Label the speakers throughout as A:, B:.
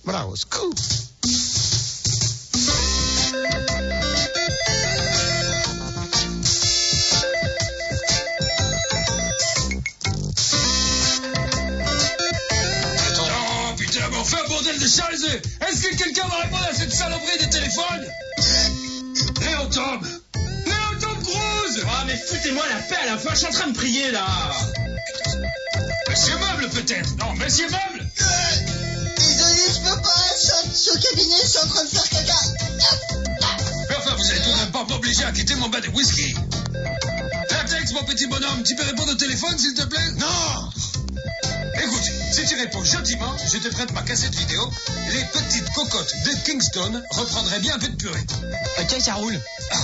A: Voilà, au secours.
B: Oh putain, mais on fait un bordel de Charles. Est-ce que quelqu'un va répondre à cette saloperie de téléphone? Léon Tom Cruz.
C: Ah, mais foutez-moi la paix à la fin, je suis en train de prier, là.
B: Monsieur Meuble, peut-être? Non, Monsieur Meuble.
D: Désolé, je peux pas. Je suis au cabinet, je suis en train de faire caca.
B: Mais enfin, vous allez tout de même pas m'obliger à quitter mon bas de whisky. Latex, mon petit bonhomme, tu peux répondre au téléphone, s'il te plaît?
A: Non!
B: Écoute, si tu réponds gentiment, je te prête ma cassette vidéo. Les petites cocottes de Kingston reprendraient bien un peu de purée.
C: Ok, ça roule.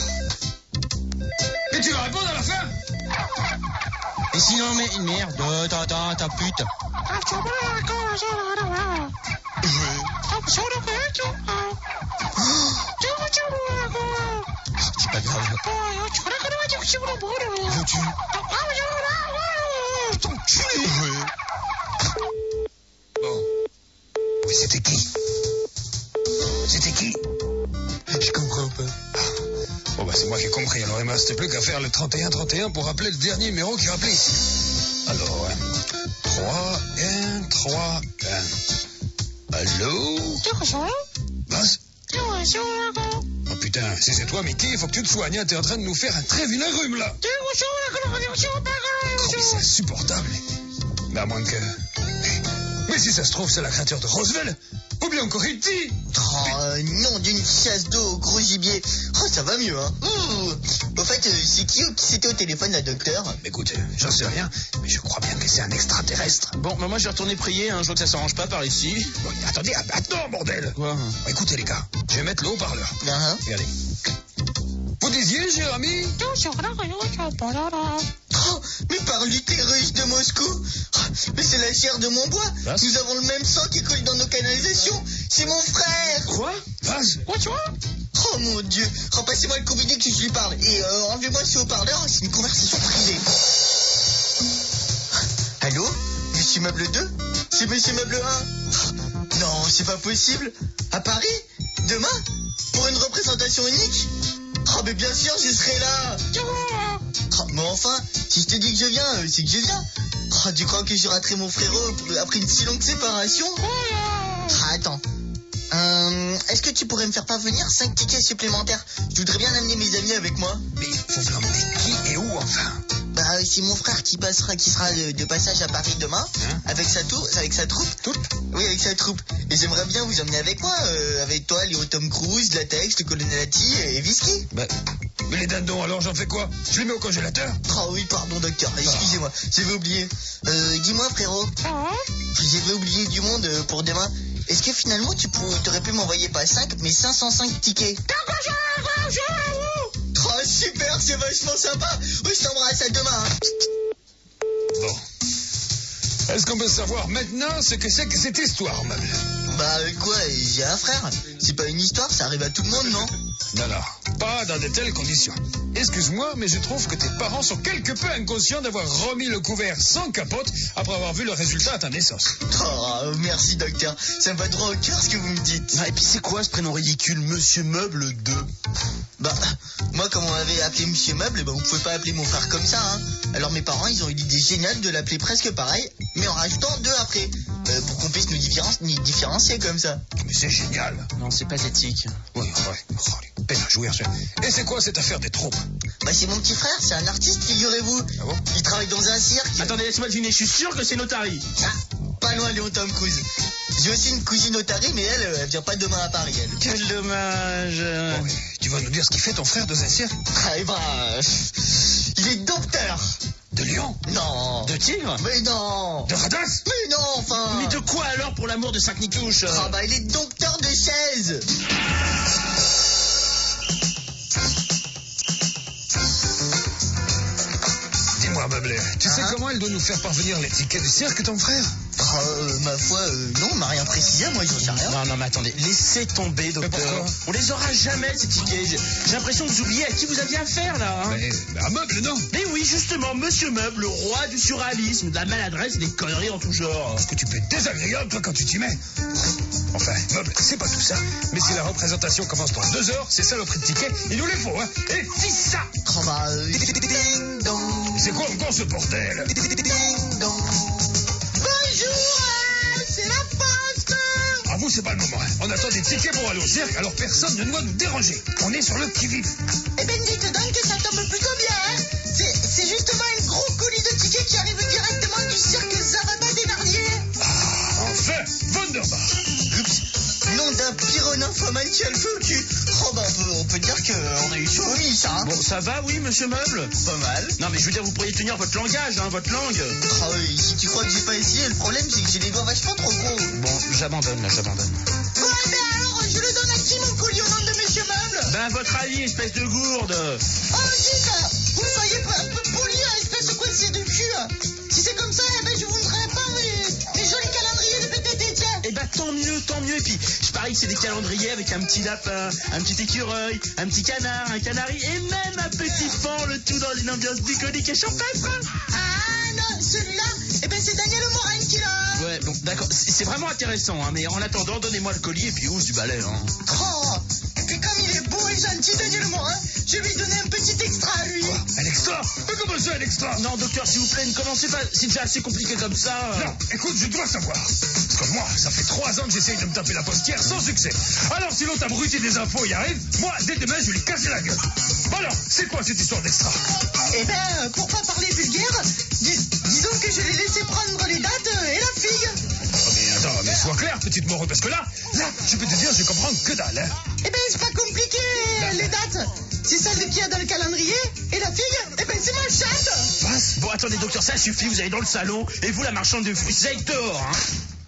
B: Et tu vas répondre à la fin?
C: Et sinon, mais merde, ta pute.
A: C'est pas grave. Veux-tu? T'enculé!
B: Bon. Mais c'était qui?
A: Je comprends pas.
B: Bon, bah, c'est moi qui ai compris. Alors, il me reste plus qu'à faire le 31-31 pour rappeler le dernier numéro qui rappelait ici. Alors, 3-1-3-1. Allô? Buzz? Oh putain, si c'est toi, Mickey, il faut que tu te soignes. Hein. T'es en train de nous faire un très vilain rhume, là. Oh, mais c'est insupportable. Mais à moins que... Mais si ça se trouve, c'est la créature de Roswell. Ou bien encore E.T.
D: Oh, nom d'une chasse d'eau au gros gibier. Oh, ça va mieux, hein. Au fait, c'est qui c'était au téléphone, la docteur?
B: Écoute, j'en sais rien, mais je crois bien que c'est un extraterrestre.
C: Bon, bah moi je vais retourner prier, hein. Je vois que ça s'arrange pas par ici.
B: Bon, attendez, attends, bordel.
C: Quoi?
B: Écoutez, les gars, je vais mettre le haut-parleur. Regardez. Vous disiez, Jérémy?
D: Oh, mais par l'utérus de Moscou. Oh, mais c'est la chair de mon bois.
B: Vas.
D: Nous avons le même sang qui coule dans nos canalisations. C'est mon frère.
C: Quoi?
B: Vas.
D: Oh mon Dieu. Oh, passez-moi le combiné que je lui parle. Et enlevez-moi ce haut-parleur, c'est une conversation privée. Allô? Monsieur Meuble 2? C'est Monsieur Meuble 1? Oh, non, c'est pas possible. À Paris? Demain? Pour une représentation unique? Oh, mais bien sûr, je serai là. Oh, mais enfin, si je te dis que je viens, c'est que je viens. Oh, tu crois que je raterai mon frérot après une si longue séparation? Ah, attends. Est-ce que tu pourrais me faire parvenir 5 tickets supplémentaires? Je voudrais bien amener mes amis avec moi.
B: Mais faut vous l'emmener qui et où, enfin?
D: Bah, c'est mon frère qui sera de passage à Paris demain,
B: Hein?
D: avec sa troupe. Oui, avec sa troupe. Et j'aimerais bien vous emmener avec moi, avec toi, Léo Tom Cruise, Latex, le colonel Hattie et Whisky.
B: Bah, mais les dindons, alors j'en fais quoi? Je les mets au congélateur?
D: Oh oui, pardon, docteur, excusez-moi, j'avais oublié. Dis-moi, frérot, j'avais oublié du monde pour demain. Est-ce que finalement, t'aurais pu m'envoyer pas 5, mais 505 tickets? Oh, super, c'est vachement sympa. Oui, je t'embrasse, à demain.
B: Bon. Est-ce qu'on peut savoir maintenant ce que c'est que cette histoire, Meuble?
D: Bah, quoi, j'ai un frère. C'est pas une histoire, ça arrive à tout le monde, non?
B: Non, pas dans de telles conditions. Excuse-moi, mais je trouve que tes parents sont quelque peu inconscients d'avoir remis le couvert sans capote après avoir vu le résultat à ta naissance.
D: Oh, merci, docteur. Ça me va droit au cœur ce que vous me dites.
C: Ah, et puis c'est quoi ce prénom ridicule, Monsieur Meuble 2?
D: Bah, moi, comme on m'avait appelé Monsieur Meuble, bah, vous pouvez pas appeler mon frère comme ça, hein. Alors mes parents, ils ont eu l'idée géniale de l'appeler presque pareil, mais en rajoutant 2 après. Pour qu'on puisse nous différencier comme ça.
B: Mais c'est génial.
C: Non, c'est pathétique.
B: Oui, ouais. Oh, peine à jouer. Et c'est quoi cette affaire des troupes?
D: Bah, c'est mon petit frère, c'est un artiste, figurez-vous.
B: Ah bon?
D: Il travaille dans un cirque.
C: Attendez, laisse-moi deviner, je suis sûr que c'est Notari.
D: Ah, pas loin, Léon Tom Cruise. J'ai aussi une cousine Notari, mais elle vient pas demain à Paris, elle.
C: Quel dommage.
B: Bon, tu vas nous dire ce qu'il fait ton frère dans un cirque?
D: Ah, et bah, il est docteur.
B: De lion?
D: Non.
C: De tigre?
D: Mais non.
B: De radasse?
D: Mais non, enfin.
C: Mais de quoi alors pour l'amour de Saint-Nitouche?
D: Ah bah, il est docteur de chaises.
B: Dis-moi, Meublé, tu sais comment elle doit nous faire parvenir les tickets du cirque, ton frère?
D: Ma foi, non, on m'a rien précisé, moi j'en sais rien.
C: Non, mais attendez, laissez tomber, docteur.
B: Mais pourquoi?
C: On les aura jamais, ces tickets. J'ai l'impression que vous oubliez à qui vous aviez affaire, là. Hein.
B: Mais un meuble, non?
C: Mais oui, justement, Monsieur Meuble, le roi du surréalisme, de la maladresse et des conneries en tout genre.
B: Parce que tu peux être désagréable, toi, quand tu t'y mets. Enfin, meuble, c'est pas tout ça. Mais si la représentation commence dans 2 heures, c'est ça le prix de ticket, il nous les faut, hein. Et fixe ça!
D: Oh bah, ding dong.
B: C'est quoi encore ce bordel?
D: Ding dong. Bonjour, c'est la poste.
B: Ah, vous, c'est pas le moment, hein. On attend des tickets pour aller au cirque, alors personne ne doit nous déranger. On est sur le qui-vive.
D: Eh ben, dites donc que ça tombe plutôt bien, hein. C'est justement un gros colis de tickets qui arrive directement du cirque Zavata Thénardier.
B: Ah, enfin, Wunderbar.
D: Oups, nom d'un pyronymphomane qui a le feu au cul. Oh bah, on peut dire qu'on a eu chaud au mis, hein.
C: Bon, ça va, oui, Monsieur Meuble?
D: Pas mal.
C: Non, mais je veux dire, vous pourriez tenir votre langage, hein, votre langue.
D: Ah oui, si tu crois que j'ai pas essayé, le problème c'est que j'ai les doigts vachement trop gros.
C: Bon, j'abandonne, là, j'abandonne.
D: Ouais, ben alors, je le donne à qui mon colis au nom de Monsieur Meuble?
C: Ben, votre avis, espèce de gourde.
D: Oh, dites, vous soyez pas un peu poli, hein, espèce de coincé de cul. Si c'est comme ça, eh ben, je vous voudrais pas mes jolis calendriers de PTT, tiens.
C: Eh ben, tant mieux, tant mieux. Et puis, je parie que c'est des calendriers avec un petit lapin, un petit écureuil, un petit canard, un canari et même un petit fan, le tout dans une ambiance bucolique et champêtre.
D: Ah non, celui-là, eh ben, c'est Daniel Morin qui l'a.
C: Ouais, bon, d'accord, c'est vraiment intéressant, hein, mais en attendant, donnez-moi le colis et puis ouvre du balai, hein.
D: Oh, et puis comme il est beau et gentil, Daniel Morin, je vais lui donner un petit extra à lui.
B: Un extra? Mais comment ça, un extra?
C: Non, docteur, s'il vous plaît, ne commencez pas, c'est déjà assez compliqué comme ça.
B: Non, écoute, je dois savoir. Parce que moi, ça fait 3 ans que j'essaye de me taper la postière sans succès. Alors, si l'autre abruti des infos y arrive, moi, dès demain, je vais lui casser la gueule. Bon alors, c'est quoi cette histoire d'extra?
D: Eh ben, pour pas parler vulgaire, disons que je l'ai laissé prendre les dates et la fille.
B: Oh, mais attends, mais sois clair, petite morue, parce que là, je peux te dire, je comprends que dalle, hein.
D: Eh ben, c'est pas compliqué, les dates. C'est celle qu'il y a dans le calendrier. Et la fille, eh ben, c'est ma chatte.
C: Bon, attendez, docteur, ça suffit, vous allez dans le salon et vous, la marchande de fruits secs, dehors, hein.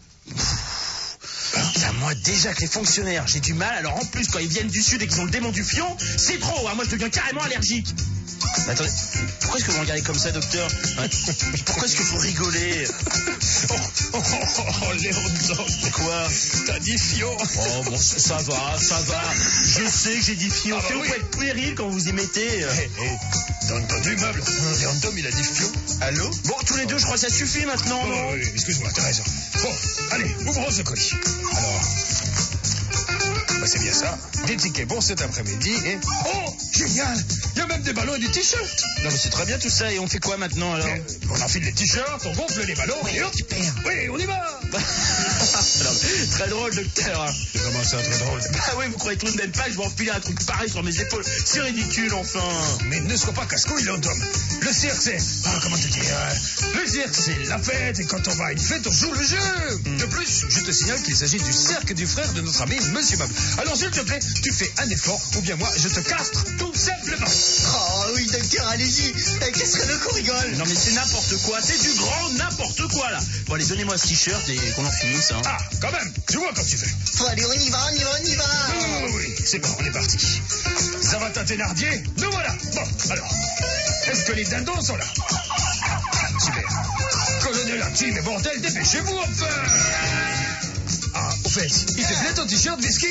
C: À moi, déjà que les fonctionnaires, j'ai du mal, alors en plus, quand ils viennent du sud et qu'ils ont le démon du fion, c'est trop, hein, moi je deviens carrément allergique. Mais attendez, pourquoi est-ce que vous regardez comme ça, docteur? Hein? Pourquoi est-ce que vous rigolez?
B: Léon,
C: Quoi?
B: t'as dit fion.
C: Oh, bon, ça va. Je sais que j'ai dit fion.
B: Ah bah
C: Fion
B: oui.
C: peut être puéril quand vous y mettez.
B: T'as entendu, meuble? Léon Dom, il a dit fion.
C: Allô? Bon, tous les deux, je crois que ça suffit maintenant,
B: Oh,
C: non?
B: oui, excuse-moi, t'as raison. Bon, allez, ouvrons ce colis. Alors, bah, c'est bien ça. Des tickets pour cet après-midi et... Oh, génial! Il y a même des ballons et des t-shirts.
C: Non, mais c'est très bien tout ça, et on fait quoi maintenant, alors?
B: On enfile les t-shirts, on gonfle les ballons et hop, oui, on y va.
C: Alors, très drôle, docteur.
B: C'est comment ça, très drôle?
C: Bah oui, vous croyez tout de même pas que je vais enfiler un truc pareil sur mes épaules? C'est ridicule, enfin.
B: Mais ne sois pas casse-couille, Léon Dom. Le cirque, c'est... Ah, comment te dire? Le cirque, c'est la fête, et quand on va à une fête, on joue le jeu. De plus, je te signale qu'il s'agit du cercle du frère de notre ami Monsieur Meuble. Alors, s'il te plaît, tu fais un effort, ou bien moi, je te castre, tout simplement.
D: Oh oui, docteur, allez-y. Qu'est-ce que le coup rigole?
C: Non, mais c'est n'importe quoi, c'est du grand n'importe quoi, là. Bon, allez, donnez-moi ce t-shirt et qu'on en finisse, hein.
B: Ah, quand même, tu vois comme tu fais.
D: Faut aller, on y va.
B: Oui, c'est bon, on est parti. Zavata Thénardier, nous voilà. Bon, alors, est-ce que les dindons sont là? Super. Colonel Archie, mais bordel, dépêchez-vous enfin. Ah, au fait, il te plaît ton t-shirt, Whisky?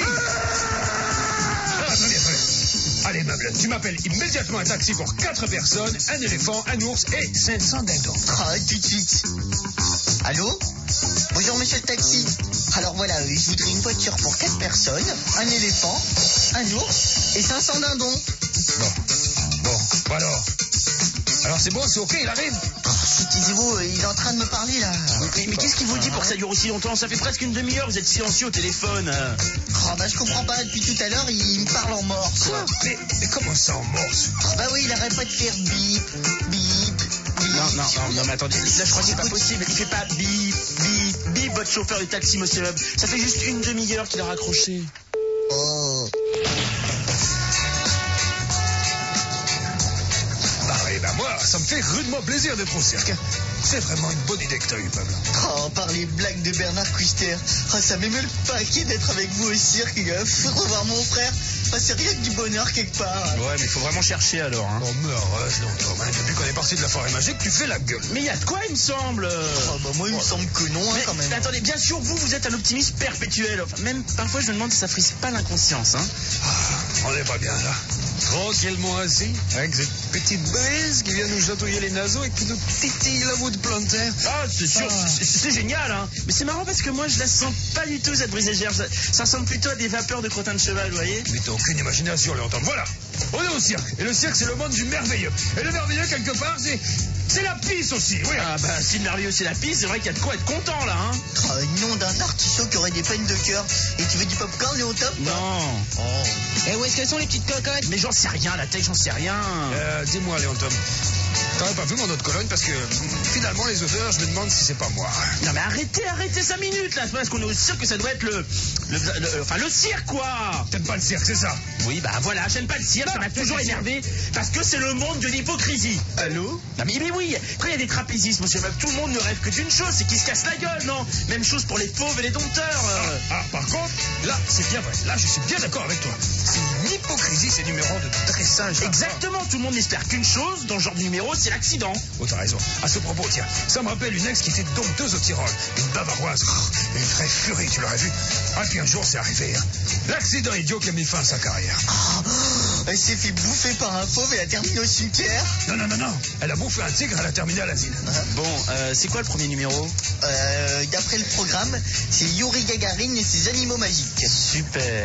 B: Ah, très bien. Allez, meuble, tu m'appelles immédiatement un taxi pour 4 personnes, un éléphant, un ours et 500 dindons.
D: Ah, tout de suite. Allô? Bonjour, monsieur le taxi. Alors voilà, je voudrais une voiture pour 4 personnes, un éléphant, un ours et 500 dindons.
B: Bon, alors c'est bon, c'est ok, il arrive?
D: Taisez-vous, il est en train de me parler là.
C: Mais qu'est-ce qu'il vous dit pour que ça dure aussi longtemps? Ça fait presque une demi-heure, vous êtes silencieux au téléphone.
D: Oh bah je comprends pas, depuis tout à l'heure il me parle en morse.
B: Quoi? Mais comment ça en morse?
D: Bah oui, il arrête pas de faire bip, bip, bip.
C: Non, mais attendez, là je crois que c'est pas possible. Il fait pas bip, bip, bip, votre chauffeur du taxi, monsieur Meuble. Ça fait juste une demi-heure qu'il a raccroché.
D: Oh.
B: Bah oui, bah moi, ça me fait rudement plaisir d'être au cirque. C'est vraiment une bonne idée que t'as eue, Pablo.
D: Oh, par les blagues de Bernard Custer. Oh, ça m'émeut le paquet d'être avec vous au cirque. Revoir mon frère. Oh, c'est rien que du bonheur quelque part.
C: Ouais, mais il faut vraiment chercher alors. Hein.
B: Oh, mais arrête, non, Tom. Depuis qu'on est parti de la forêt magique, tu fais la gueule.
C: Mais il y a de quoi, il me semble.
D: Oh, bah moi, il me semble que non, hein,
C: Mais
D: quand même.
C: attendez, bien sûr, vous êtes un optimiste perpétuel. Enfin, même parfois, je me demande si ça frise pas l'inconscience. Hein.
B: On n'est pas bien là. Tranquillement assis, avec cette petite brise qui vient nous chatouiller les naseaux et qui nous titille la voûte plantaire.
C: Ah, c'est sûr, c'est génial, hein. Mais c'est marrant parce que moi, je la sens pas du tout, cette brise légère. Ça ressemble plutôt à des vapeurs de crottin de cheval, vous voyez.
B: Mais t'as aucune imagination, Léon Tom. Voilà, on est au cirque. Et le cirque, c'est le monde du merveilleux. Et le merveilleux, quelque part, c'est la pisse aussi, oui.
C: Ah bah, si le merveilleux, c'est la piste, c'est vrai qu'il y a de quoi être content, là, hein.
D: Oh, nom d'un artichaut qui aurait des peines de cœur. Et tu veux du popcorn, Léon Top?
C: Non.
D: Oh.
E: Et où est-ce qu'elles sont les petites cocottes?
C: Mais j'en sais rien, la tech, j'en sais rien.
B: Dis-moi, Léon Tom, t'aurais pas vu mon autre colonne parce que finalement, les odeurs, je me demande si c'est pas moi.
C: Non mais arrêtez 5 minutes là, c'est parce qu'on est au cirque que ça doit être le cirque quoi.
B: T'aimes pas le cirque, c'est ça?
C: Oui bah voilà, j'aime pas le cirque, ça m'a toujours énervé parce que c'est le monde de l'hypocrisie.
D: Allô?
C: Non mais oui, quand il y a des trapézistes, monsieur Meuble, tout le monde ne rêve que d'une chose, c'est qu'ils se cassent la gueule, non? Même chose pour les fauves et les dompteurs.
B: Par contre, là, c'est bien vrai. Là, je suis bien d'accord avec toi. C'est une hypocrisie, ces numéros de dressage. là.
C: Exactement, tout le monde n'espère qu'une chose dans ce genre de numéro, c'est l'accident.
B: Oh, t'as raison. À ce propos, tiens, ça me rappelle une ex qui était dompteuse au Tyrol. Une bavaroise. Oh, une vraie furie, tu l'aurais vu. Ah, puis un jour, c'est arrivé. Hein. L'accident idiot qui a mis fin à sa carrière.
D: Oh, elle s'est fait bouffer par un fauve et a terminé au cimetière.
B: Non. Elle a bouffé un tigre, elle a terminé à l'asile.
C: Bon, c'est quoi le premier numéro?
D: D'après le programme, c'est Yuri Gagarin et ses animaux magiques.
C: Super.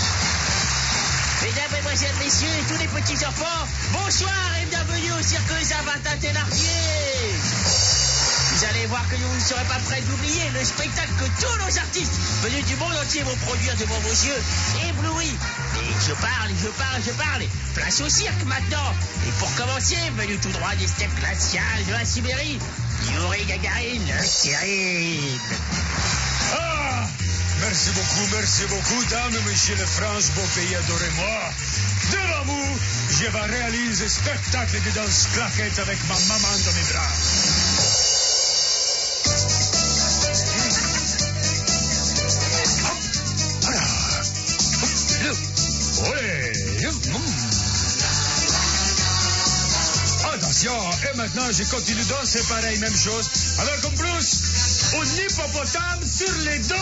E: Mesdames, mesdemoiselles, messieurs et tous les petits enfants, bonsoir et bienvenue au cirque Zavata Thénardier. Vous allez voir que vous ne serez pas prêts d'oublier le spectacle que tous nos artistes venus du monde entier vont produire devant vos yeux, éblouis. Et je parle. Place au cirque maintenant. Et pour commencer, venu tout droit des steppes glaciales de la Sibérie, Yuri Gagarin, le terrible.
B: Ah! Merci beaucoup, dames, messieurs, le France, beau pays, adorez-moi. Devant vous, je vais réaliser un spectacle de danse claquette avec ma maman dans mes bras. Voilà. Attention, et maintenant je continue de danser pareil, même chose, avec en plus un hippopotame sur les dos.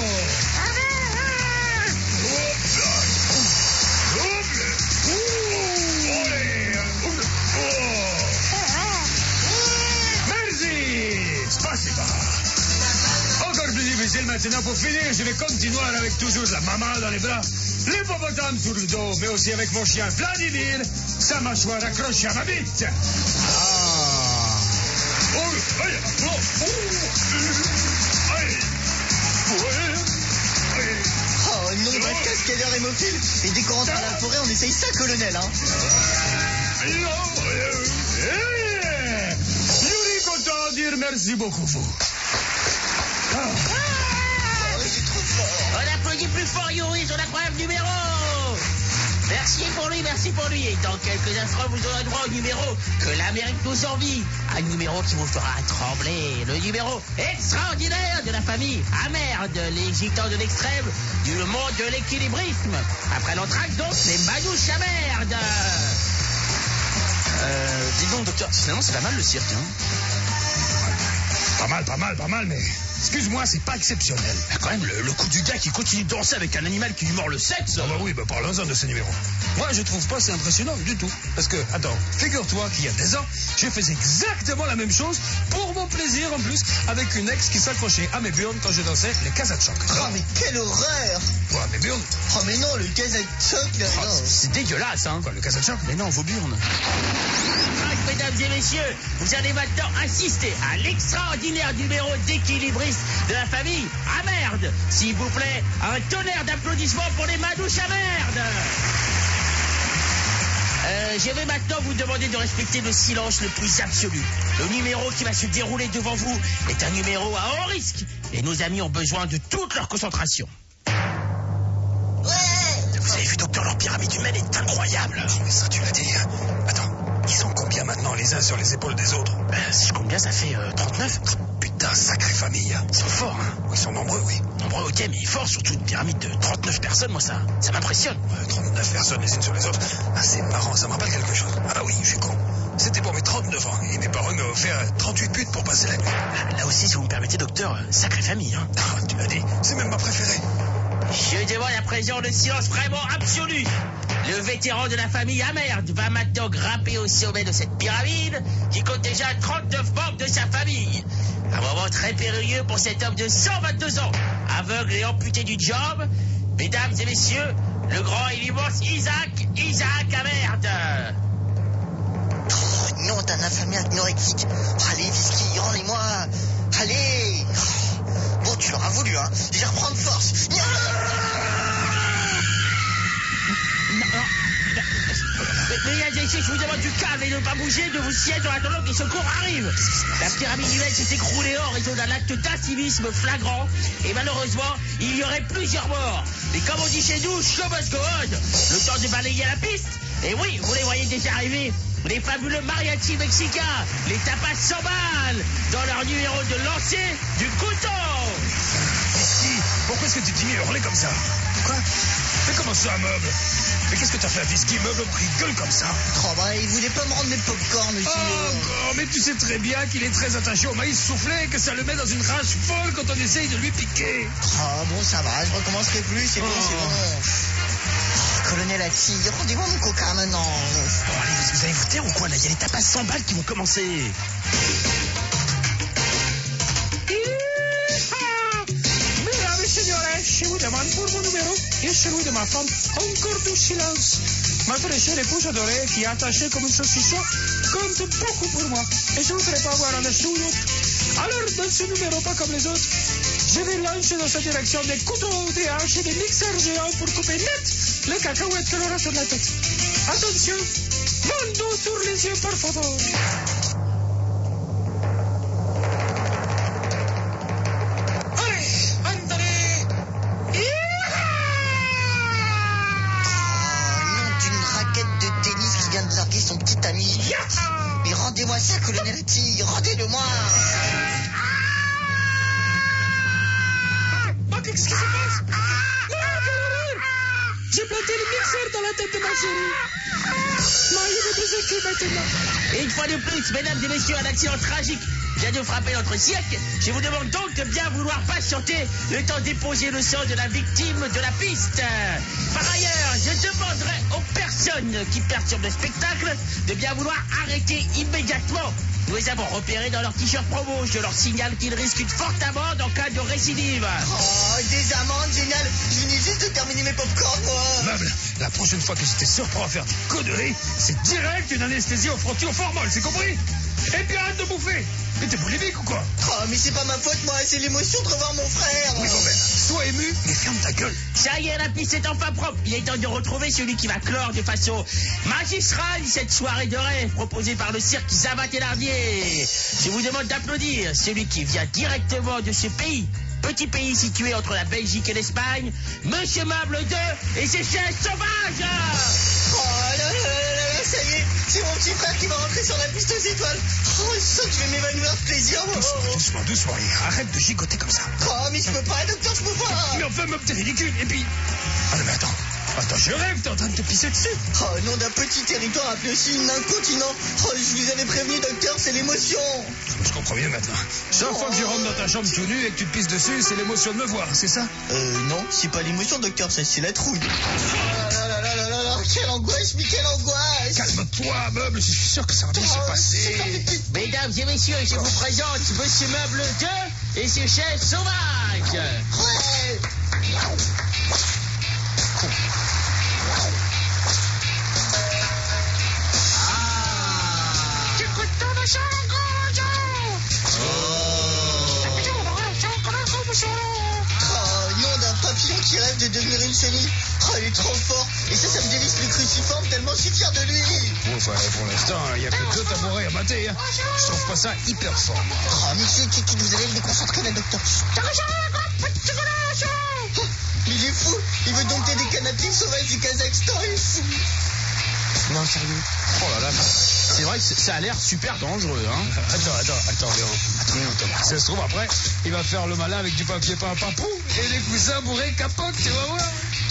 B: Merci. Spasiba. Encore plus difficile maintenant pour finir, je vais continuer avec toujours la maman dans les bras, l'hippopotame sur le dos, mais aussi avec mon chien Vladimir, sa mâchoire accrochée à ma bite.
D: Oh, nom d'un cascadeur hémophile. Et dès qu'on rentre à la forêt, on essaye ça, colonel, hein.
B: Yuri, content de dire merci beaucoup, vous.
D: Oh, c'est trop fort.
E: On applaudit plus fort Yuri, son incroyable numéro. Merci pour lui. Et dans quelques instants, vous aurez droit au numéro que l'Amérique nous envie. Un numéro qui vous fera trembler. Le numéro extraordinaire de la famille Amerde, les gitans de l'extrême, du monde de l'équilibrisme. Après l'entracte, donc, les manouches à merde.
C: Dis donc, docteur, finalement, c'est pas mal le cirque, hein.
B: Pas mal, mais... Excuse-moi, c'est pas exceptionnel.
C: Bah, quand même, le coup du gars qui continue de danser avec un animal qui lui mord le sexe.
B: Ah bah oui, parlons-en de ce numéro. Moi, je trouve pas c'est impressionnant du tout. Parce que, attends, figure-toi qu'il y a des ans, je faisais exactement la même chose, pour mon plaisir en plus, avec une ex qui s'accrochait à mes burnes quand je dansais les Kazatchok.
D: Oh, mais quelle horreur.
B: Quoi, mes burnes?
D: Oh, mais non, le Kazatchok, là, non.
C: C'est dégueulasse, hein.
B: Quoi, le Kazatchok?
C: Mais non, vos burnes.
E: Mesdames et messieurs, vous allez maintenant assister à l'extraordinaire numéro d'équilibriste de la famille Amerde. S'il vous plaît, un tonnerre d'applaudissements pour les manouches à merde. Je vais maintenant vous demander de respecter le silence le plus absolu. Le numéro qui va se dérouler devant vous est un numéro à haut risque. Et nos amis ont besoin de toute leur concentration.
C: Vous avez vu, docteur, leur pyramide humaine est incroyable.
B: Mais ça, tu l'as dit. Attends, ils sont combien maintenant, les uns sur les épaules des autres.
C: Ben, si je compte bien, ça fait 39.
B: Putain, sacrée famille. Hein.
C: Ils sont forts, hein.
B: Ils sont nombreux, oui.
C: Nombreux, ok, mais forts, surtout une pyramide de 39 personnes, moi, ça m'impressionne.
B: 39 personnes les unes sur les autres. Ah, c'est marrant, ça me rappelle quelque chose. Ah oui, je suis con. C'était pour mes 39 ans et mes parents m'ont offert 38 putes pour passer la nuit.
C: Là aussi, si vous me permettez, docteur, sacrée famille, hein.
B: Ah, tu l'as dit, c'est même ma préférée.
E: Je demande à présent le silence vraiment absolu. Le vétéran de la famille Amerde va maintenant grimper au sommet de cette pyramide qui compte déjà 39 membres de sa famille. Un moment très périlleux pour cet homme de 122 ans, aveugle et amputé du job. Mesdames et messieurs, le grand et l'immense Isaac Amerde.
D: Oh, non, d'un infirmière anorexique. Allez, Whisky, rends-les-moi. Allez. Bon, tu l'auras voulu, hein. Je vais reprendre force.
E: Mesdames et messieurs, je vous demande du calme et de ne pas bouger de vos sièges en attendant que les secours arrivent. La pyramide humaine s'est écroulée en raison d'un acte d'incivisme flagrant et malheureusement, il y aurait plusieurs morts. Mais comme on dit chez nous, show must go on. Le temps de balayer la piste. Et oui, vous les voyez déjà arriver. Les fabuleux mariachis mexicains, les tapas 100 balles, dans leur numéro de lancer du couteau.
B: Whisky, pourquoi est-ce que tu t'y mets à hurler comme ça? Quoi? Mais comment ça, un meuble? Mais qu'est-ce que t'as fait à Whisky, meuble pris gueule comme ça?
D: Oh, bah, il voulait pas me rendre mes pop-corn, monsieur.
B: Oh, mais tu sais très bien qu'il est très attaché au maïs soufflé et que ça le met dans une rage folle quand on essaye de lui piquer.
D: Oh, bon, ça va, je recommencerai plus, c'est bon, c'est bon. Oh, colonel Atti, rendez-moi mon coca maintenant.
C: Bon, allez, vous allez vous taire ou quoi, là? Il y a les tapas 100 balles qui vont commencer.
F: Mesdames et seigneurs, je vous demande pour mon numéro et celui de ma femme encore du silence. Ma très chère épouse adorée qui est attachée comme une saucisson compte beaucoup pour moi et je ne voudrais pas avoir un sous. Alors, dans ce numéro, pas comme les autres, je vais lancer dans sa direction des couteaux, des haches et des mixeurs géants pour couper net les cacahuètes qu'elle aura sur la tête. Attention, mon dos sur les yeux, par favor.
D: De larguer son petit ami. Mais rendez-moi ça, colonel Atti, rendez-le-moi.
F: Oh, qu'est-ce qui se passe? Non, quelle horreur! J'ai planté le mixeur dans la tête de ma chérie. Non, il est déséquilibré maintenant.
E: Et une fois de plus, mesdames et messieurs, un accident tragique vient de frapper notre siècle. Je vous demande donc de bien vouloir patienter le temps d'éponger le sang de la victime de la piste. Par ailleurs, je demanderai aux personnes qui perturbent le spectacle de bien vouloir arrêter immédiatement. Nous les avons repérés dans leur t-shirt promo. Je leur signale qu'ils risquent une forte amende en cas de récidive.
D: Oh, des amendes, génial. Je venais juste de terminer mes pop-corn, moi.
B: Meuble, la prochaine fois que je te surprends à faire des conneries, c'est direct une anesthésie au frottis au formol, c'est compris? Et puis arrête de bouffer. Mais t'es boulimique ou quoi?
D: Oh, mais c'est pas ma faute, moi, c'est l'émotion de revoir mon frère.
B: Oui, bon ben, sois ému, mais ferme ta gueule.
E: Ça y est, la piste est enfin propre. Il est temps de retrouver celui qui va clore de façon magistrale cette soirée de rêve proposée par le cirque Zavat et Lardier. Je vous demande d'applaudir celui qui vient directement de ce pays. Petit pays situé entre la Belgique et l'Espagne, Monsieur Meuble 2 et ses chaises sauvages.
D: Oh là là là là, ça y est, c'est mon petit frère qui va rentrer sur la piste aux étoiles. Oh, je sens que je vais m'évanouir de plaisir.
B: Doucement, arrête de gigoter comme ça.
D: Oh, mais je peux pas, docteur, je peux pas.
B: Mais enfin, meuf, t'es ridicule, et puis... Ah non, mais attends, je rêve, t'es en train de te pisser dessus.
D: Oh, nom d'un petit territoire appelé aussi un continent. Oh, je vous avais prévenu, docteur, c'est l'émotion.
B: Je comprends bien maintenant. Chaque fois que je rentre dans ta chambre tout nu et que tu te pisses dessus, c'est l'émotion de me voir, c'est ça?
D: Non, c'est pas l'émotion, docteur, c'est la trouille. Oh là là là là là là, quelle angoisse, mais quelle angoisse.
B: Calme-toi, Meuble, je suis sûr que ça va bien se passer.
E: Mesdames et messieurs, je vous présente Monsieur Meuble 2 et ses chaises sauvages.
D: Ouais. Oh, nom d'un papillon qui rêve de devenir une chenille. Oh, il est trop fort. Et ça me dévisse le cruciforme tellement je suis fier de lui.
B: Bon, enfin, pour l'instant, il n'y a que deux tabourets à mater. Hein. Je trouve pas ça hyper fort.
D: Oh, monsieur, vous allez le déconcentrer, la docteur. Mais il est fou. Il veut dompter des canapés sauvages du Kazakhstan. Il est fou. Non, sérieux.
B: Oh là là,
C: c'est vrai que ça a l'air super dangereux, hein.
B: Attends, Léon. Si ça se trouve, après, il va faire le malin avec du papier peint papou et des coussins bourrés capote, tu vas voir.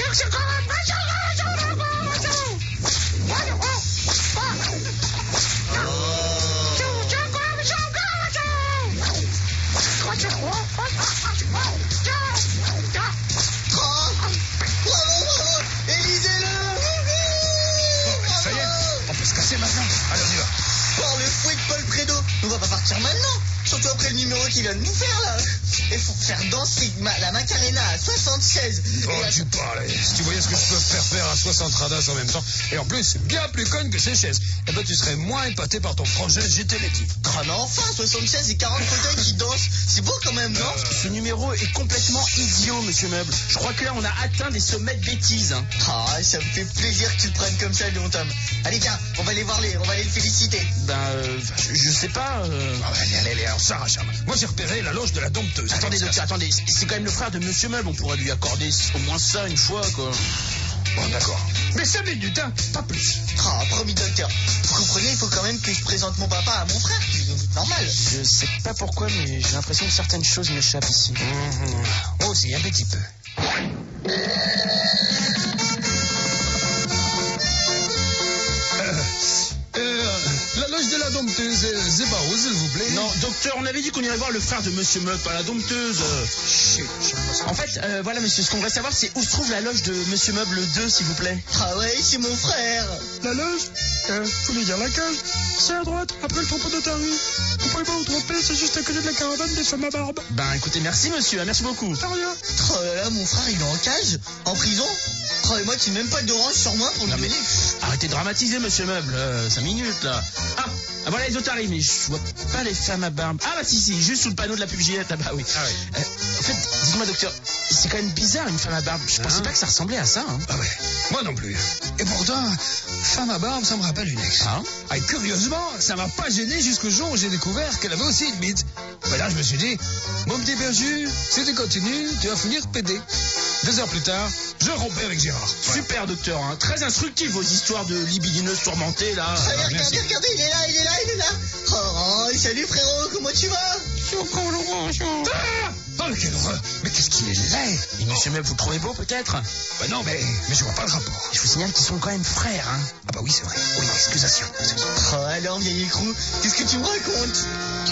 B: Ça y est, on peut se casser maintenant. Allez, on y va.
D: Oh, le fouet de Paul Prédo. On va pas partir maintenant. Surtout après le numéro qu'il vient de nous faire, là. Il faut faire danser la Macarena à 76.
B: Oh, tu parles. Si tu voyais ce que je peux faire à 60 radas en même temps, et en plus, bien plus conne que ces chaises, eh ben, tu serais moins épaté par ton frangin GT Letty.
D: Oh, mais enfin, 76 et 40 fauteuils qui dansent. C'est beau quand même, non?
C: Ce numéro est complètement idiot, monsieur Meuble. Je crois que là, on a atteint des sommets de bêtises, hein.
D: Ah, ça me fait plaisir que tu le prennes comme ça, Léon Tom. Allez, viens, on va aller le féliciter.
C: Je sais pas.
B: Allez, on s'arrache. Moi, j'ai repéré la loge de la dompteuse.
C: Attendez, docteur, attendez. C'est quand même le frère de monsieur Meuble. On pourrait lui accorder au moins ça une fois, quoi.
B: Bon, d'accord. Mais 5 minutes, hein, pas plus.
D: Ah, promis, docteur. Vous comprenez, il faut quand même que je présente mon papa à mon frère. Normal.
C: Je sais pas pourquoi, mais j'ai l'impression que certaines choses m'échappent ici.
B: Moi aussi, un petit peu. La loge de la dompteuse, c'est par où, s'il vous plaît?
C: Non, docteur, on avait dit qu'on irait voir le frère de monsieur Meuble, pas la dompteuse. En fait, voilà, monsieur, ce qu'on voudrait savoir, c'est où se trouve la loge de monsieur Meuble 2, s'il vous plaît.
D: Ah ouais, c'est mon frère.
F: La loge, je voulais dire la cage. C'est à droite, après le trompeau d'Otaru. Vous pouvez pas vous tromper, c'est juste à côté de la caravane des femmes à barbe.
C: Ben, écoutez, merci, monsieur, merci beaucoup.
F: De rien.
D: Oh là là, mon frère, il est en cage, en prison. Oh, et moi, tu n'as même pas d'orange sur moi pour lui donner.
C: Arrêtez de dramatiser, monsieur Meuble. 5 minutes, là. Ah, voilà les autres arrivent, mais je vois pas les femmes à barbe. Ah, bah si, juste sous le panneau de la pub Gillette. Ah, bah oui. En fait, dites-moi, docteur, c'est quand même bizarre, une femme à barbe. Je pensais pas que ça ressemblait à ça, hein.
B: Ah ouais, moi non plus. Et pourtant, femme à barbe, ça me rappelle une ex.
C: Ah,
B: et curieusement, ça m'a pas gêné jusqu'au jour où j'ai découvert qu'elle avait aussi une bite. Ben là, je me suis dit, mon petit berger, si tu continues, tu vas finir pédé. 2 heures plus tard, je rompais avec Gérard. Ouais.
C: Super, docteur, hein. Très instructif, vos histoires de libidineuses tourmentées, là.
D: Regardez, il est là. Oh, salut frérot, comment tu vas?
B: Oh, quelle horreur! Mais qu'est-ce qu'il est laid!
C: Et monsieur Meuble, vous le trouvez beau, peut-être?
B: Ben non, mais je vois pas le rapport.
C: Je vous signale qu'ils sont quand même frères, hein.
B: Ah bah oui, c'est vrai. Oui, excusation.
D: Oh, alors, vieil écrou, qu'est-ce que tu me racontes?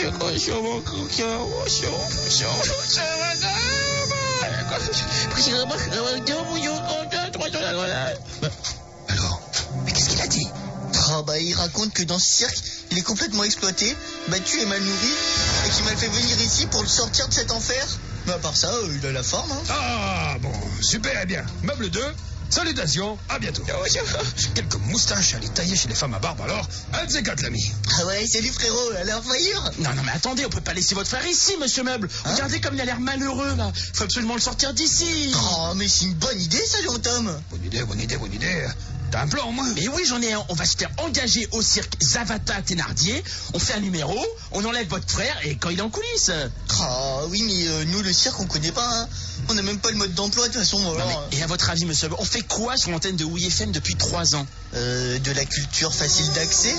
B: Alors, mais qu'est-ce qu'il a dit?
D: Oh, bah, il raconte que dans ce cirque, il est complètement exploité, battu et mal nourri, et qu'il m'a fait venir ici pour le sortir de cet enfer. Mais à part ça, il a la forme, hein.
B: Ah, bon, super, eh bien. Meuble 2, salutations, à bientôt. Quelques moustaches à les tailler chez les femmes à barbe, alors, un de ces 4 l'ami.
D: Ah ouais, salut frérot, à la revoyure.
C: Non, mais attendez, on peut pas laisser votre frère ici, monsieur Meuble. Regardez comme il a l'air malheureux, là. Faut absolument le sortir d'ici.
D: Oh, mais c'est une bonne idée, ça, Léon Tom.
B: Bonne idée. T'as un plan, moi?
C: Mais oui, j'en ai un. On va se faire engager au cirque Zavata Thénardier. On fait un numéro, on enlève votre frère et quand il est en coulisses.
D: Oh, oui, mais nous, le cirque, on connaît pas, hein. On n'a même pas le mode d'emploi, de toute façon. Alors...
C: Et à votre avis, monsieur, on fait quoi sur l'antenne de Oui FM depuis 3 ans?
D: De la culture facile d'accès.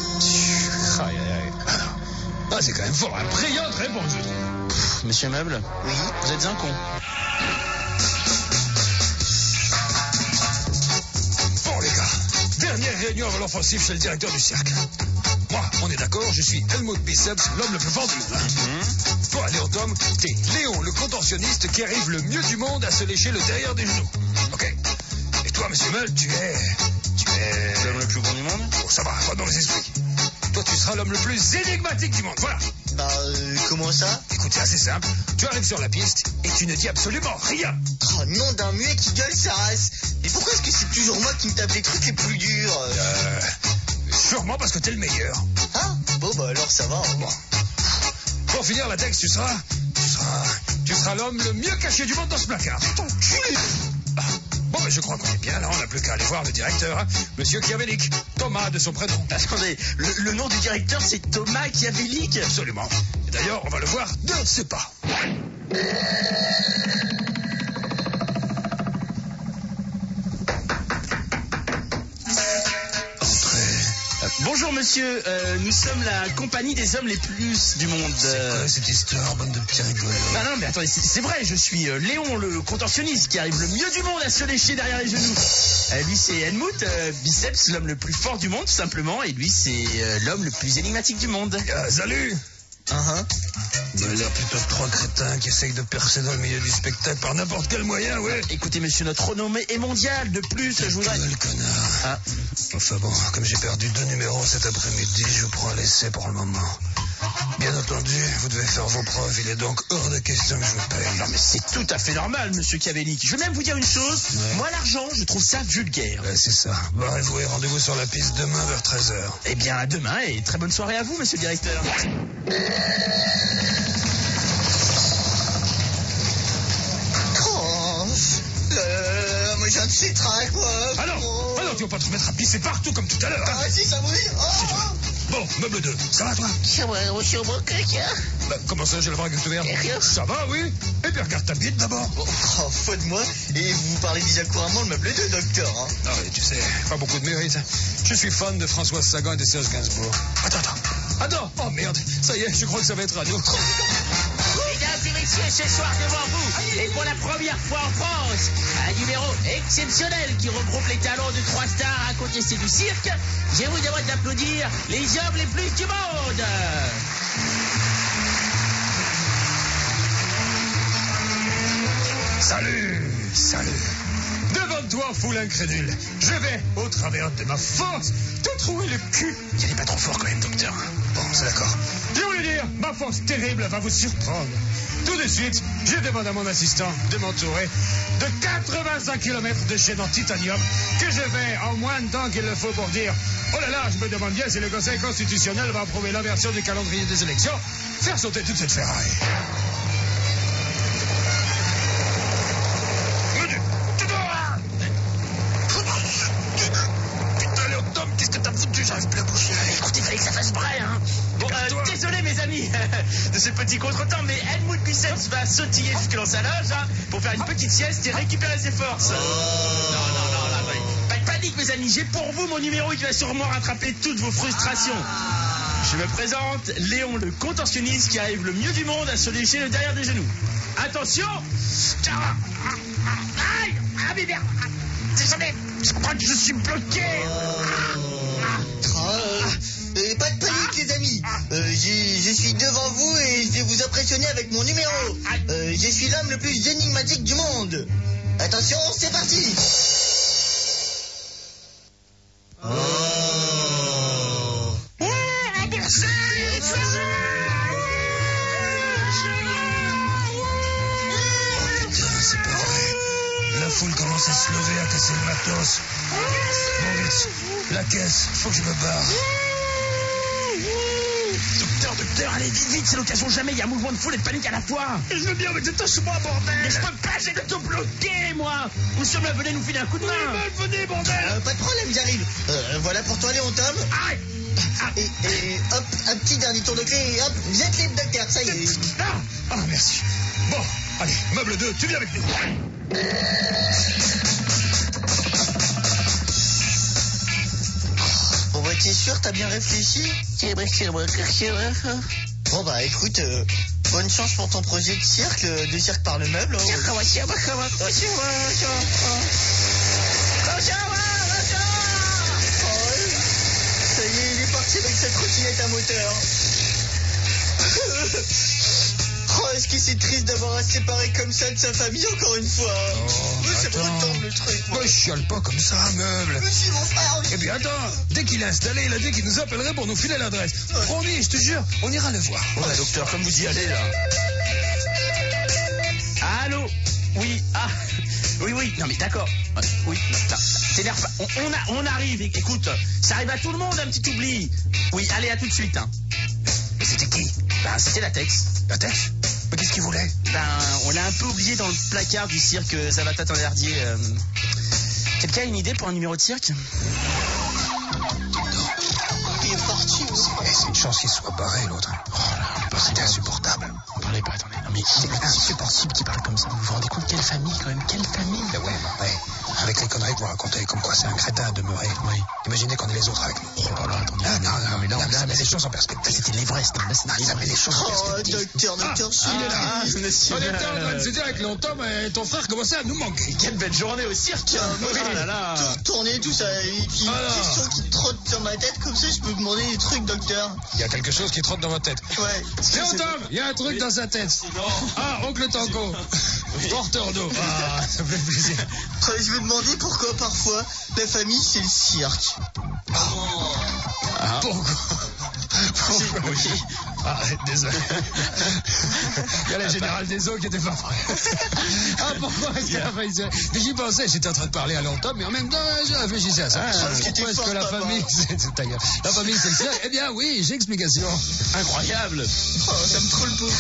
B: Ah, c'est quand même fort, une brillante réponse.
C: Monsieur Meuble?
D: Oui.
C: Vous êtes un con.
B: Bon, les gars, dernière réunion avant l'offensive chez le directeur du cirque. Moi, on est d'accord, je suis Helmut Biceps, l'homme le plus fort du monde. Toi, Léon Tom, t'es Léon, le contorsionniste qui arrive le mieux du monde à se lécher le derrière des genoux. Ok. Et toi, monsieur Meul, tu es
C: L'homme le plus bon du monde?
B: Oh, ça va, pas dans les esprits. Toi, tu seras l'homme le plus énigmatique du monde, voilà.
D: Bah, comment ça?
B: Écoute, c'est assez simple. Tu arrives sur la piste et tu ne dis absolument rien.
D: Oh, nom d'un muet qui gueule sa race. Et pourquoi est-ce que c'est toujours moi qui me tape les trucs les plus durs?
B: Sûrement parce que t'es le meilleur.
D: Ah, bon, bah alors ça va.
B: Bon. Pour finir la texte, tu seras l'homme le mieux caché du monde dans ce placard. Bon, ben je crois qu'on est bien là, on n'a plus qu'à aller voir le directeur, hein, Monsieur Chiavellic, Thomas de son prénom.
C: Attendez, le nom du directeur c'est Thomas Chiavellic?
B: Absolument. Et d'ailleurs, on va le voir de ce pas.
C: Bonjour monsieur, nous sommes la compagnie des hommes les plus du monde.
B: C'est quoi cette histoire, bande de petits rigolos?
C: Non, mais attendez, c'est vrai, je suis Léon, le contorsionniste, qui arrive le mieux du monde à se lécher derrière les genoux. Lui, c'est Helmut, biceps, l'homme le plus fort du monde, tout simplement, et lui, c'est l'homme le plus énigmatique du monde.
B: Salut. Il a l'air plutôt de trois crétins qui essayent de percer dans le milieu du spectacle par n'importe quel moyen, ouais.
C: Écoutez, monsieur, notre renommée est mondiale. De plus, je voudrais...
B: Le connard. Enfin bon, comme j'ai perdu 2 numéros cet après-midi, je prends l'essai pour le moment. Bien entendu, vous devez faire vos preuves. Il est donc hors de question que je vous paye.
C: Non, mais c'est tout à fait normal, monsieur Kavelik. Je vais même vous dire une chose. Ouais. Moi, l'argent, je trouve ça vulgaire.
B: C'est ça. Barrez-vous et rendez-vous sur la piste demain vers 13h.
C: Eh bien, à demain et très bonne soirée à vous, monsieur le directeur.
D: Moi j'ai un de ces tracks, moi.
B: Ah non, tu vas pas te remettre à pisser partout comme tout à l'heure.
D: Ah si, ça brûle.
B: Bon, meuble 2, ça va toi?
E: Ça va, monsieur mon caca.
B: Comment ça, j'ai le bras ouvert? Ça va, oui. Et puis regarde ta bite d'abord.
D: Faut de moi. Et vous parlez déjà couramment le meuble 2, docteur.
B: Non, mais tu sais, pas beaucoup de mérite. Je suis fan de François Sagan et de Serge Gainsbourg. Attends. Oh merde, ça y est, je crois que ça va être radio.
E: Mesdames et messieurs, ce soir devant vous, et pour la première fois en France, un numéro exceptionnel qui regroupe les talents de 3 stars incontestés du cirque. Je vous demande d'applaudir les hommes les plus du monde.
B: Salut. Devant toi, foule incrédule, je vais, au travers de ma force, te trouver le cul.
C: Il n'est pas trop fort quand même, docteur.
B: Bon, c'est d'accord. Je voulais dire, ma force terrible va vous surprendre. Tout de suite, je demande à mon assistant de m'entourer de 85 km de chaîne en titanium que je vais en moins de temps qu'il le faut pour dire « Oh là là, je me demande bien si le Conseil constitutionnel va approuver l'inversion du calendrier des élections, faire sauter toute cette ferraille. » Qu'est-ce que t'as foutu? J'arrive plus à bouger.
E: Écoutez, il fallait que ça fasse prêt, hein.
C: Bon, désolé mes amis de ce petit contretemps, mais Helmut Biceps va sautiller jusque dans sa loge pour faire une petite sieste et récupérer ses forces. Non, là, pas de panique mes amis, j'ai pour vous mon numéro qui va sûrement rattraper toutes vos frustrations. Je me présente, Léon le contorsionniste qui arrive le mieux du monde à se lécher le derrière des genoux. Attention. Aïe, mais merde. Désolé, je crois que je suis bloqué.
D: Pas de panique les amis. Je suis devant vous et je vais vous impressionner avec mon numéro. Je suis l'homme le plus énigmatique du monde. Attention, c'est parti.
B: C'est pas vrai. La foule commence à se lever, à casser le matos. Bon, vite, la caisse, faut que je me barre.
C: Docteur, allez, vite, c'est l'occasion jamais, il y a un mouvement de foule et de panique à la fois.
B: Je veux bien, mais détache-moi, bordel.
C: Mais je peux pas, j'ai le dos bloqué, moi. Vous sommes là, venez nous filer un coup de main.
B: Venez, bordel.
D: Pas de problème, j'arrive. Voilà pour toi, Léon Tom.
C: Aïe.
D: Et hop, un petit dernier tour de clé et hop, vous êtes libre, docteur, ça y est.
B: Ah, merci. Bon, allez, meuble 2, tu viens avec nous.
D: Bon bah t'es sûr, t'as bien réfléchi? Bon bah écoute, bonne chance pour ton projet de cirque par le meuble.
E: Ça
D: y est, il est parti avec sa trottinette à moteur. Oh, est-ce que c'est triste d'avoir à se séparer comme ça de sa famille encore une fois? Ça me retombe le truc.
B: Moi, je chiale pas comme ça, meuble.
D: Monsieur mon frère.
B: Eh bien, attends, dès qu'il est installé, il a dit qu'il nous appellerait pour nous filer l'adresse. Promis, je te jure, on ira le voir.
C: Ouais, docteur, comme vous y allez, là. Allô? Oui, oui, non mais d'accord. Oui, t'énerve pas. On arrive, écoute, ça arrive à tout le monde, un petit oubli. Oui, allez, à tout de suite. Mais c'était qui? C'était Latex.
B: Latex? Mais qu'est-ce qu'il voulait?
C: On l'a un peu oublié dans le placard du cirque Zavata Tanderdier. Quelqu'un a une idée pour un numéro de cirque?
D: Il est parti.
B: C'est une chance qu'il soit barré, l'autre. Oh là, c'est insupportable.
C: Parlez pas, attendez. Non mais c'est insupportable qu'il parle comme ça. Vous vous rendez compte, quelle famille quand même? Quelle famille?
B: Ouais. avec les conneries que vous racontez, comme quoi c'est un crétin demeuré. Oui. Imaginez qu'on est les autres avec nous. Oh là là, attendez. Non, mais là, ça met les choses en perspective.
C: C'était l'ivresse,
B: Ça met les choses en
D: Oh,
B: perspective.
D: docteur,
B: Il est là.
C: monsieur.
B: On était en train de se dire avec Longtom et ton frère commençait à nous manquer.
C: Quelle belle journée au cirque.
D: Ah là là. Tourner tout ça, et puis une question qui trotte sur ma tête, comme ça je peux demander des trucs, docteur.
B: Il y a quelque chose qui trotte dans votre tête.
D: Ouais.
B: Longtom, il y a un truc dans sa tête. Ah, oncle Tango. Porteur d'eau. Ah, ça fait plaisir.
D: Je me demandais pourquoi parfois la famille c'est le cirque.
B: Pourquoi Ah, désolé. Il y a la générale des eaux qui était pas prêt. Ah, pourquoi est-ce qu'elle a failli se... Mais j'y pensais, j'étais en train de parler à Longtom, mais en même temps, je réfléchissais à ça. Pourquoi est-ce que la famille... C'est ta gueule. La famille, c'est le cirque. Eh bien, oui, j'ai explication.
C: Incroyable.
D: Oh, ça me troll peu.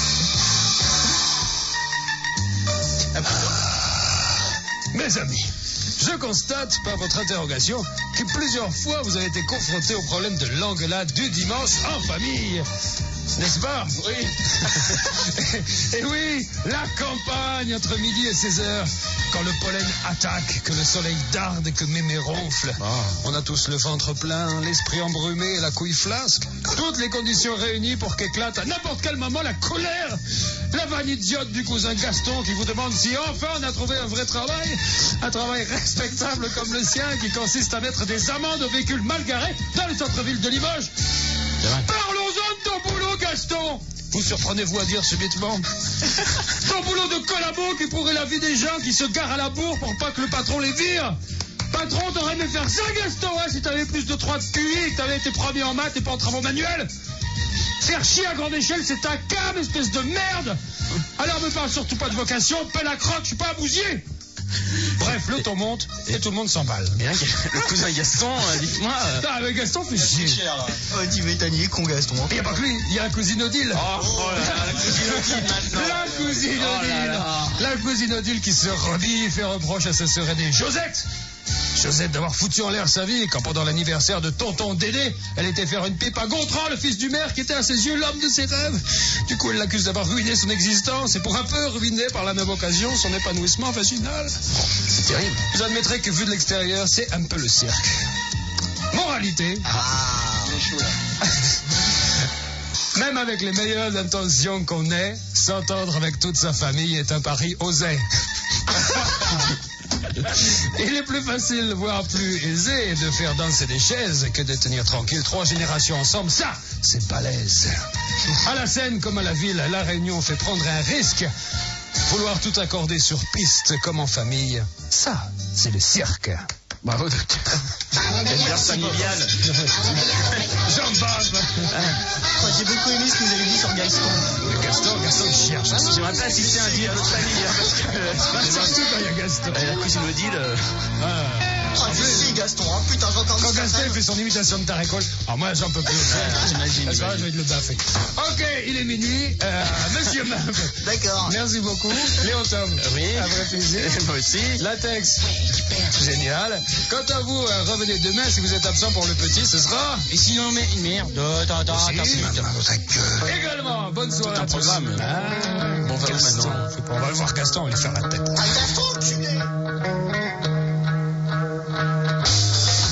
B: Mes amis, je constate par votre interrogation que plusieurs fois vous avez été confrontés au problème de l'engueulade du dimanche en famille. N'est-ce pas? Oui. Et oui, la campagne entre midi et 16h, quand le pollen attaque, que le soleil darde et que mémé ronfle. On a tous le ventre plein, l'esprit embrumé et la couille flasque. Toutes les conditions réunies pour qu'éclate à n'importe quel moment la colère. La vanne idiote du cousin Gaston qui vous demande si enfin on a trouvé un vrai travail. Un travail respectable comme le sien qui consiste à mettre des amendes aux véhicules mal garés dans le centre-ville de Limoges. Parlons-en de ton boulot, Gaston. Vous surprenez-vous à dire subitement? Ton boulot de collabo qui pourrait la vie des gens qui se garent à la bourre pour pas que le patron les vire. Patron, t'aurais aimé faire ça, Gaston, hein, si t'avais plus de 3 de QI et que t'avais été premier en maths et pas en travaux manuels. Faire chier à grande échelle, c'est ta cam, espèce de merde. Alors me parle surtout pas de vocation, pelle à croque, je suis pas un bousier. Bref, le ton monte et tout le monde s'emballe.
C: Bien, le cousin Gaston, dites-moi.
B: Ah, mais Gaston fait chier.
D: Oh, tu m'étonnes, il est con, Gaston.
B: Il n'y a pas que lui, il y a la cousine Odile.
C: Oh là là, la cousine Odile maintenant.
B: La cousine
C: Oh là
B: Odile.
C: là.
B: La cousine Odile qui se rebiffe et reproche à sa sœur aînée Josette. Josette d'avoir foutu en l'air sa vie quand pendant l'anniversaire de tonton Dédé, elle était faire une pipe à Gontran, le fils du maire qui était à ses yeux l'homme de ses rêves. Du coup, elle l'accuse d'avoir ruiné son existence et pour un peu ruiner par la même occasion son épanouissement vaginal.
C: C'est terrible.
B: Vous admettrez que vu de l'extérieur, c'est un peu le cirque. Moralité. Même avec les meilleures intentions qu'on ait, s'entendre avec toute sa famille est un pari osé. Il est plus facile, voire plus aisé, de faire danser des chaises que de tenir tranquille 3 générations ensemble. Ça, c'est balèze. À la scène comme à la ville, la Réunion fait prendre un risque. Vouloir tout accorder sur piste comme en famille, ça, c'est le cirque. Bravo, docteur.
C: Ambiance familiale.
B: Jean Bob.
D: Oh, j'ai beaucoup aimé ce que vous avez dit sur Gaston.
B: Gaston qui cherche.
C: J'aimerais pas assister à un dîner de notre famille. Parce que,
B: Surtout quand il y a Gaston.
C: la cousine Odile.
D: Oh, c'est Gaston, hein. Putain, j'entends
B: Quand
D: ça.
B: Gaston fait son imitation de ta récolte, alors moi j'en peux plus.
C: J'imagine.
B: Parce que là, je vais te le baffer. Ok, il est minuit. Monsieur Mab.
D: D'accord.
B: Merci beaucoup. Léon Tom.
C: Oui.
B: Un vrai plaisir.
C: Moi aussi.
B: Latex. Génial. Quant à vous, revenez demain si vous êtes absent pour le petit, ce sera.
C: Et sinon, mais merde.
B: Également, bonne soirée à tous.
C: programme.
B: Ah,
C: Bon, va où
B: Gaston.
C: maintenant?
B: On va le voir Gaston, on va lui faire la tête.